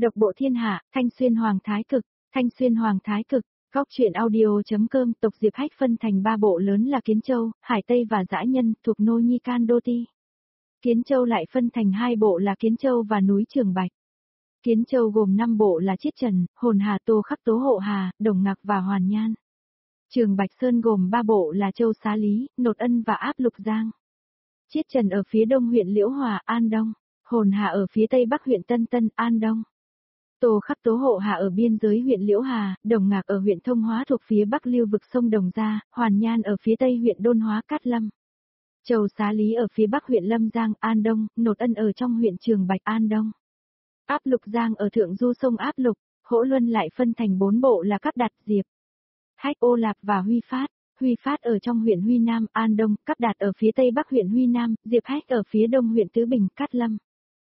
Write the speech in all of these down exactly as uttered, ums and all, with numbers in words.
Độc bộ thiên hạ, Thanh Xuyên Hoàng Thái Cực, Thanh Xuyên Hoàng Thái Cực, Góc truyện audio.com. Tộc Diệp Hách phân thành ba bộ lớn là Kiến Châu, Hải Tây và Dã Nhân, thuộc Nô Nhi Can Đô Ti. Kiến Châu lại phân thành hai bộ là Kiến Châu và núi Trường Bạch. Kiến Châu gồm năm bộ là Chiết Trần, Hồn Hà, Tô Khắc, Tố Hộ Hà, Đồng Ngạc và Hoàn Nhan. Trường Bạch Sơn gồm ba bộ là Châu Xá Lý, Nột Ân và Áp Lục Giang. Chiết Trần ở phía đông huyện Liễu Hòa, An Đông. Hồn Hà ở phía tây bắc huyện Tân Tân, An Đông. Tô Khắc, Tố Hộ Hà ở biên giới huyện Liễu Hà, Đồng Ngạc ở huyện Thông Hóa thuộc phía bắc lưu vực sông Đồng Gia, Hoàn Nhan ở phía tây huyện Đôn Hóa Cát Lâm. Châu Xá Lý ở phía bắc huyện Lâm Giang, An Đông, Nột Ân ở trong huyện Trường Bạch, An Đông. Áp Lục Giang ở thượng du sông Áp Lục. Hỗ Luân lại phân thành bốn bộ là Cáp Đạt, Diệp Hách, Ô Lạp và Huy Phát. Huy Phát ở trong huyện Huy Nam, An Đông, Cáp Đạt ở phía tây bắc huyện Huy Nam, Diệp Hách ở phía đông huyện Tứ Bình, Cát Lâm.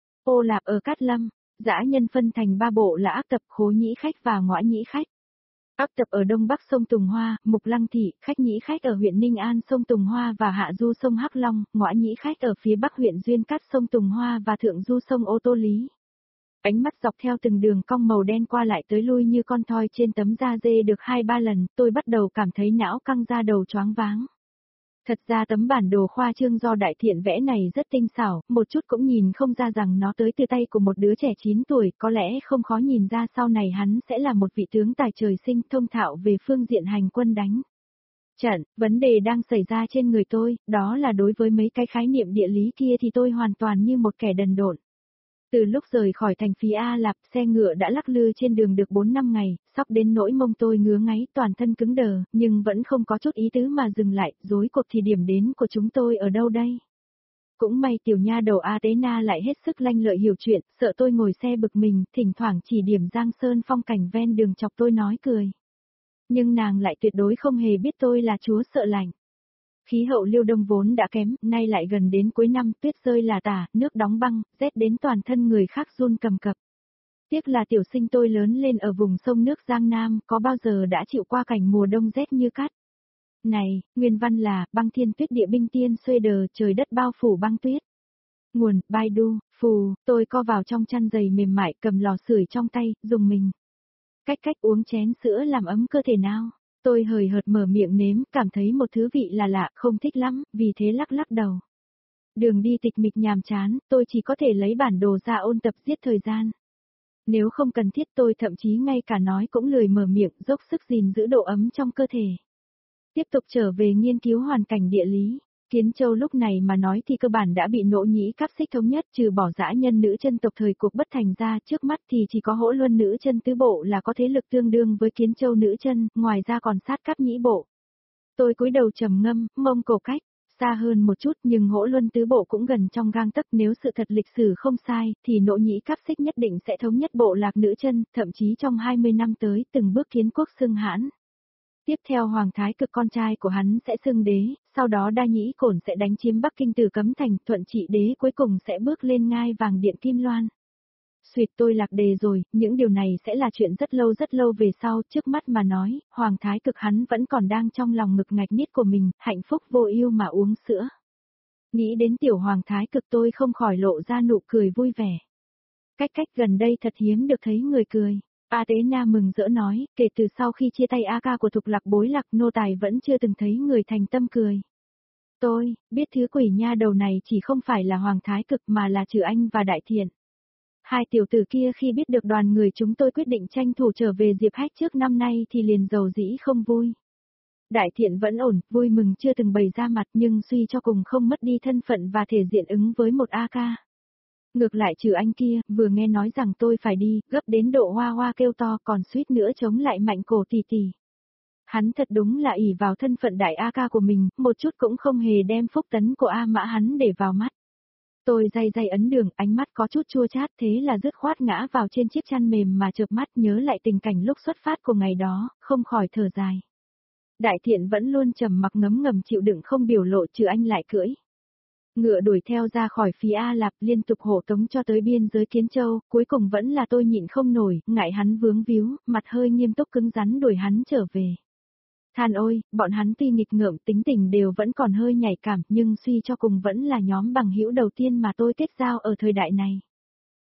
Ô Lạp ở Cát Lâm. Dã Nhân phân thành ba bộ là Ác Tập, Khố Nhĩ Khách và Ngõa Nhĩ Khách. Ác Tập ở đông bắc sông Tùng Hoa, Mục Lăng Thị, Khách Nhĩ Khách ở huyện Ninh An sông Tùng Hoa và hạ du sông Hắc Long, Ngõa Nhĩ Khách ở phía bắc huyện Duyên Cát sông Tùng Hoa và thượng du sông Ô Tô Lý. Ánh mắt dọc theo từng đường cong màu đen qua lại tới lui như con thoi trên tấm da dê được hai ba lần, tôi bắt đầu cảm thấy não căng ra đầu choáng váng. Thật ra tấm bản đồ khoa trương do Đại Thiện vẽ này rất tinh xảo, một chút cũng nhìn không ra rằng nó tới từ tay của một đứa trẻ chín tuổi, có lẽ không khó nhìn ra sau này hắn sẽ là một vị tướng tài trời sinh thông thạo về phương diện hành quân đánh trận. Vấn đề đang xảy ra trên người tôi, đó là đối với mấy cái khái niệm địa lý kia thì tôi hoàn toàn như một kẻ đần độn. Từ lúc rời khỏi thành phía A Lạp, xe ngựa đã lắc lư trên đường được bốn năm ngày, sắp đến nỗi mông tôi ngứa ngáy, toàn thân cứng đờ, nhưng vẫn không có chút ý tứ mà dừng lại, rối cuộc thì điểm đến của chúng tôi ở đâu đây? Cũng may tiểu nha đầu Athena lại hết sức lanh lợi hiểu chuyện, sợ tôi ngồi xe bực mình, thỉnh thoảng chỉ điểm Giang Sơn phong cảnh ven đường chọc tôi nói cười. Nhưng nàng lại tuyệt đối không hề biết tôi là chúa sợ lạnh. Khí hậu Liêu Đông vốn đã kém, nay lại gần đến cuối năm, tuyết rơi là tả, nước đóng băng, rét đến toàn thân người khác run cầm cập. Tiếc là tiểu sinh tôi lớn lên ở vùng sông nước Giang Nam, có bao giờ đã chịu qua cảnh mùa đông rét như cát. Này, nguyên văn là, băng thiên tuyết địa binh tiên xuê đờ, trời đất bao phủ băng tuyết. Nguồn, Baidu, phù, tôi co vào trong chăn giày mềm mại, cầm lò sưởi trong tay, dùng mình. Cách cách uống chén sữa làm ấm cơ thể nào. Tôi hời hợt mở miệng nếm, cảm thấy một thứ vị là lạ, không thích lắm, vì thế lắc lắc đầu. Đường đi tịch mịch nhàm chán, tôi chỉ có thể lấy bản đồ ra ôn tập giết thời gian. Nếu không cần thiết tôi thậm chí ngay cả nói cũng lười mở miệng, dốc sức gìn giữ độ ấm trong cơ thể. Tiếp tục trở về nghiên cứu hoàn cảnh địa lý. Kiến Châu lúc này mà nói thì cơ bản đã bị Nỗ Nhĩ Cáp xích thống nhất, trừ bỏ Dã Nhân nữ chân tộc thời cuộc bất thành ra, trước mắt thì chỉ có Hỗ Luân nữ chân tứ bộ là có thế lực tương đương với Kiến Châu nữ chân, ngoài ra còn sát Cáp Nhĩ bộ. Tôi cúi đầu trầm ngâm, Mông Cổ cách xa hơn một chút, nhưng Hỗ Luân tứ bộ cũng gần trong gang tấc, nếu sự thật lịch sử không sai thì Nỗ Nhĩ Cáp xích nhất định sẽ thống nhất bộ lạc nữ chân, thậm chí trong hai mươi năm tới từng bước kiến quốc xưng hãn. Tiếp theo Hoàng Thái Cực con trai của hắn sẽ xưng đế, sau đó Đa Nhĩ Cổn sẽ đánh chiếm Bắc Kinh từ Cấm Thành, Thuận Trị đế cuối cùng sẽ bước lên ngai vàng điện Kim Loan. Xuyệt tôi lạc đề rồi, những điều này sẽ là chuyện rất lâu rất lâu về sau, trước mắt mà nói, Hoàng Thái Cực hắn vẫn còn đang trong lòng ngực ngạch niết của mình, hạnh phúc vô ưu mà uống sữa. Nghĩ đến tiểu Hoàng Thái Cực tôi không khỏi lộ ra nụ cười vui vẻ. Cách cách gần đây thật hiếm được thấy người cười. Athena mừng rỡ nói, kể từ sau khi chia tay A ca của Thục Lạc Bối Lạc, nô tài vẫn chưa từng thấy người thành tâm cười. Tôi, biết thứ quỷ nha đầu này chỉ không phải là Hoàng Thái Cực mà là Trừ Anh và Đại Thiện. Hai tiểu tử kia khi biết được đoàn người chúng tôi quyết định tranh thủ trở về Diệp Hách trước năm nay thì liền giàu dĩ không vui. Đại Thiện vẫn ổn, vui mừng chưa từng bày ra mặt nhưng suy cho cùng không mất đi thân phận và thể diện ứng với một A ca. Ngược lại Trừ Anh kia, vừa nghe nói rằng tôi phải đi, gấp đến độ hoa hoa kêu to còn suýt nữa chống lại Mạnh Cổ tỷ tỷ. Hắn thật đúng là ỷ vào thân phận đại A ca của mình, một chút cũng không hề đem phúc tấn của A Mã hắn để vào mắt. Tôi day day ấn đường, ánh mắt có chút chua chát thế là dứt khoát ngã vào trên chiếc chăn mềm mà chợp mắt nhớ lại tình cảnh lúc xuất phát của ngày đó, không khỏi thở dài. Đại Thiện vẫn luôn trầm mặc ngấm ngầm chịu đựng không biểu lộ, Trừ Anh lại cưỡi ngựa đuổi theo ra khỏi phía A Lạp, liên tục hộ tống cho tới biên giới Kiến Châu, cuối cùng vẫn là tôi nhịn không nổi, ngại hắn vướng víu, mặt hơi nghiêm túc cứng rắn đuổi hắn trở về. Than ôi, bọn hắn tuy nghịch ngợm tính tình đều vẫn còn hơi nhạy cảm, nhưng suy cho cùng vẫn là nhóm bằng hữu đầu tiên mà tôi kết giao ở thời đại này.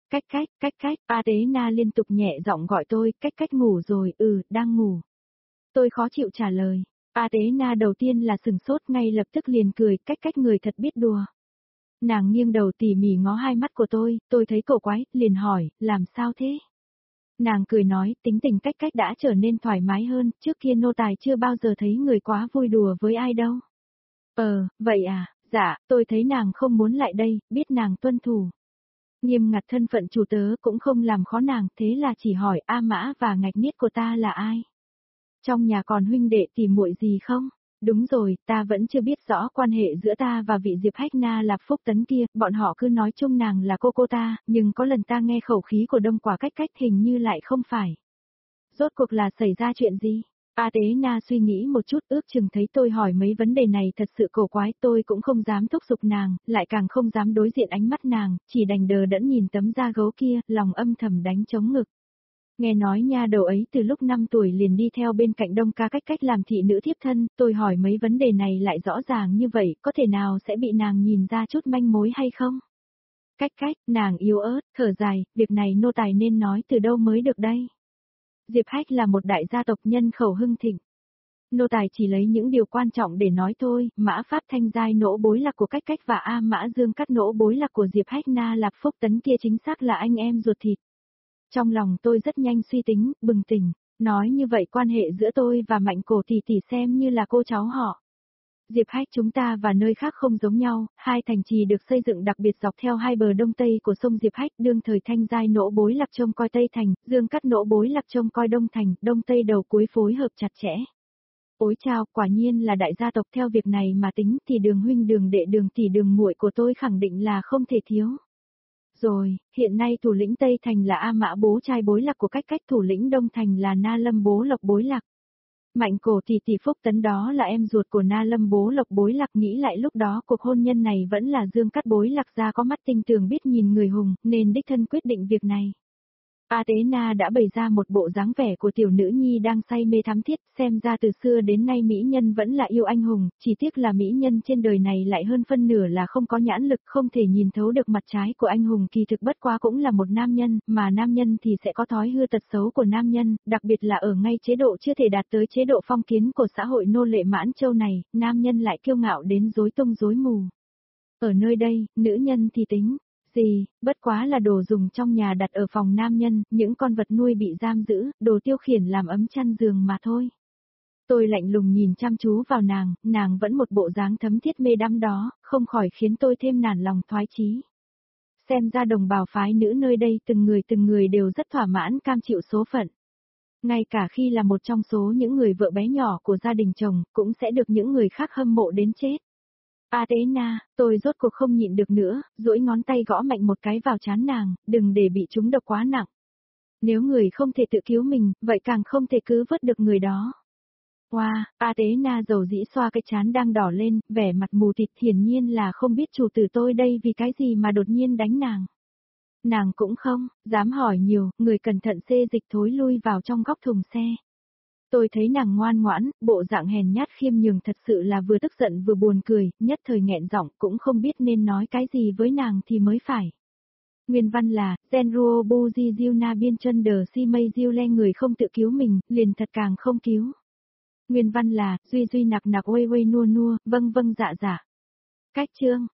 Cách cách, cách cách, Athena liên tục nhẹ giọng gọi tôi, cách cách ngủ rồi, ừ, đang ngủ. Tôi khó chịu trả lời. Athena đầu tiên là sừng sốt ngay lập tức liền cười, cách cách người thật biết đùa. Nàng nghiêng đầu tỉ mỉ ngó hai mắt của tôi, tôi thấy cổ quái, liền hỏi, làm sao thế? Nàng cười nói, tính tình cách cách đã trở nên thoải mái hơn, trước kia nô tài chưa bao giờ thấy người quá vui đùa với ai đâu. Ờ, vậy à, dạ, tôi thấy nàng không muốn lại đây, biết nàng tuân thủ. Nghiêm ngặt thân phận chủ tớ cũng không làm khó nàng, thế là chỉ hỏi A Mã và ngạch niết của ta là ai? Trong nhà còn huynh đệ tỉ muội gì không? Đúng rồi, ta vẫn chưa biết rõ quan hệ giữa ta và vị Diệp Hách Na Lạp Phúc Tấn kia, bọn họ cứ nói chung nàng là cô cô ta, nhưng có lần ta nghe khẩu khí của Đông Quả cách cách hình như lại không phải. Rốt cuộc là xảy ra chuyện gì? Athena suy nghĩ một chút, ước chừng thấy tôi hỏi mấy vấn đề này thật sự cổ quái, tôi cũng không dám thúc giục nàng, lại càng không dám đối diện ánh mắt nàng, chỉ đành đờ đẫn nhìn tấm da gấu kia, lòng âm thầm đánh trống ngực. Nghe nói nha đầu ấy từ lúc năm tuổi liền đi theo bên cạnh Đông Ca cách cách làm thị nữ thiếp thân, tôi hỏi mấy vấn đề này lại rõ ràng như vậy, có thể nào sẽ bị nàng nhìn ra chút manh mối hay không? Cách cách, nàng yếu ớt, thở dài, việc này nô tài nên nói từ đâu mới được đây? Diệp Hách là một đại gia tộc nhân khẩu hưng thịnh. Nô tài chỉ lấy những điều quan trọng để nói thôi, Mã Pháp Thanh Giai nỗ bối lạc của cách cách và A Mã Dương Cắt nỗ bối lạc của Diệp Hách Na Lạp Phúc Tấn kia chính xác là anh em ruột thịt. Trong lòng tôi rất nhanh suy tính, bừng tỉnh, nói như vậy quan hệ giữa tôi và Mạnh Cổ tỷ tỷ xem như là cô cháu họ. Diệp Hách chúng ta và nơi khác không giống nhau, hai thành trì được xây dựng đặc biệt dọc theo hai bờ đông tây của sông Diệp Hách, đương thời Thanh Giai nỗ bối lạc trông coi Tây Thành, Dương Cắt nỗ bối lạc trông coi Đông Thành, Đông Tây đầu cuối phối hợp chặt chẽ. Ôi chao, quả nhiên là đại gia tộc, theo việc này mà tính thì đường huynh đường đệ đường tỷ đường muội của tôi khẳng định là không thể thiếu. Rồi, hiện nay thủ lĩnh Tây Thành là A Mã bố trai bối lạc của cách cách, thủ lĩnh Đông Thành là Na Lâm bố lộc bối lạc. Mạnh Cổ tỷ tỷ Phúc Tấn đó là em ruột của Na Lâm bố lộc bối lạc, nghĩ lại lúc đó cuộc hôn nhân này vẫn là Dương Cắt bối lạc gia có mắt tinh tường biết nhìn người hùng, nên đích thân quyết định việc này. Athena đã bày ra một bộ dáng vẻ của tiểu nữ nhi đang say mê thắm thiết, xem ra từ xưa đến nay mỹ nhân vẫn là yêu anh hùng, chỉ tiếc là mỹ nhân trên đời này lại hơn phân nửa là không có nhãn lực, không thể nhìn thấu được mặt trái của anh hùng, kỳ thực bất quá cũng là một nam nhân, mà nam nhân thì sẽ có thói hư tật xấu của nam nhân, đặc biệt là ở ngay chế độ chưa thể đạt tới chế độ phong kiến của xã hội nô lệ Mãn Châu này, nam nhân lại kiêu ngạo đến rối tung rối mù. Ở nơi đây, nữ nhân thì tính gì, bất quá là đồ dùng trong nhà đặt ở phòng nam nhân, những con vật nuôi bị giam giữ, đồ tiêu khiển làm ấm chăn giường mà thôi. Tôi lạnh lùng nhìn chăm chú vào nàng, nàng vẫn một bộ dáng thấm thiết mê đắm đó, không khỏi khiến tôi thêm nản lòng thoái chí. Xem ra đồng bào phái nữ nơi đây từng người từng người đều rất thỏa mãn cam chịu số phận. Ngay cả khi là một trong số những người vợ bé nhỏ của gia đình chồng, cũng sẽ được những người khác hâm mộ đến chết. Athena, tôi rốt cuộc không nhịn được nữa, duỗi ngón tay gõ mạnh một cái vào trán nàng, đừng để bị trúng độc quá nặng. Nếu người không thể tự cứu mình, vậy càng không thể cứu vớt được người đó. Wow, Athena dầu dĩ xoa cái trán đang đỏ lên, vẻ mặt mù tịt, hiển nhiên là không biết chủ tử tôi đây vì cái gì mà đột nhiên đánh nàng. Nàng cũng không, dám hỏi nhiều, người cẩn thận xê dịch thối lui vào trong góc thùng xe. Tôi thấy nàng ngoan ngoãn, bộ dạng hèn nhát khiêm nhường thật sự là vừa tức giận vừa buồn cười, nhất thời nghẹn giọng cũng không biết nên nói cái gì với nàng thì mới phải. Nguyên văn là, Genruo Buji Diu Na Biên Chân Đờ Si Mây Diu Le người không tự cứu mình, liền thật càng không cứu. Nguyên văn là, Duy Duy Nặc Nặc Uê Uê Nua Nua, vâng vâng dạ dạ. Cách chương.